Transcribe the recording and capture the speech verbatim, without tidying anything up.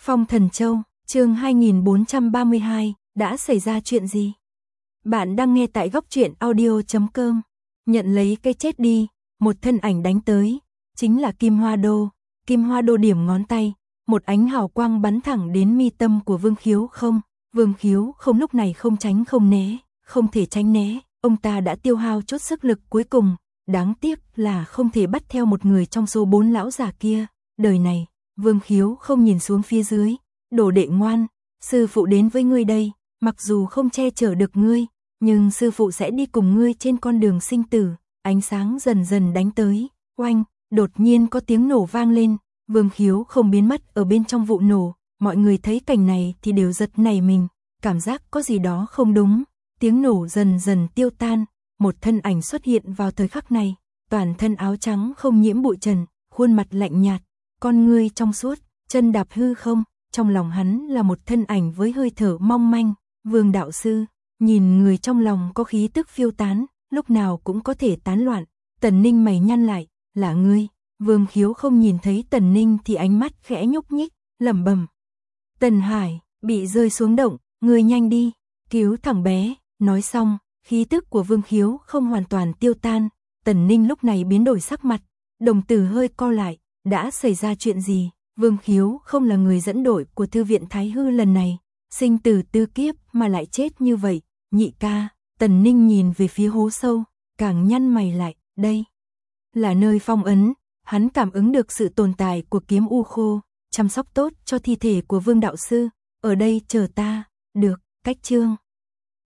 Phong Thần Châu, chương hai nghìn bốn trăm ba mươi hai, đã xảy ra chuyện gì? Bạn đang nghe tại góc truyện audio chấm com. Nhận lấy cái chết đi, một thân ảnh đánh tới, chính là Kim Hoa Đô. Kim Hoa Đô điểm ngón tay, một ánh hào quang bắn thẳng đến mi tâm của Vương Khiếu không. Vương Khiếu không lúc này không tránh không né, không thể tránh né, ông ta đã tiêu hao chút sức lực cuối cùng, đáng tiếc là không thể bắt theo một người trong số bốn lão già kia. Đời này, Vương Khiếu không nhìn xuống phía dưới, đồ đệ ngoan, sư phụ đến với ngươi đây, mặc dù không che chở được ngươi, nhưng sư phụ sẽ đi cùng ngươi trên con đường sinh tử. Ánh sáng dần dần đánh tới, oanh, đột nhiên có tiếng nổ vang lên, Vương Khiếu không biến mất ở bên trong vụ nổ, mọi người thấy cảnh này thì đều giật nảy mình, cảm giác có gì đó không đúng, tiếng nổ dần dần tiêu tan, một thân ảnh xuất hiện vào thời khắc này, toàn thân áo trắng không nhiễm bụi trần, khuôn mặt lạnh nhạt, con ngươi trong suốt, chân đạp hư không, trong lòng hắn là một thân ảnh với hơi thở mong manh, Vương đạo sư, nhìn người trong lòng có khí tức phiêu tán, lúc nào cũng có thể tán loạn. Tần Ninh mày nhăn lại, là ngươi? Vương Khiếu không nhìn thấy Tần Ninh thì ánh mắt khẽ nhúc nhích, lẩm bẩm. Tần Hải, bị rơi xuống động, ngươi nhanh đi, cứu thằng bé. Nói xong, khí tức của Vương Khiếu không hoàn toàn tiêu tan, Tần Ninh lúc này biến đổi sắc mặt, đồng tử hơi co lại, đã xảy ra chuyện gì? Vương Khiếu không là người dẫn đội của thư viện Thái Hư lần này, sinh tử tư kiếp mà lại chết như vậy, nhị ca. Tần Ninh nhìn về phía hố sâu, càng nhăn mày lại, đây là nơi phong ấn, hắn cảm ứng được sự tồn tại của kiếm u khô, chăm sóc tốt cho thi thể của Vương đạo sư, ở đây chờ ta. Được, cách chương.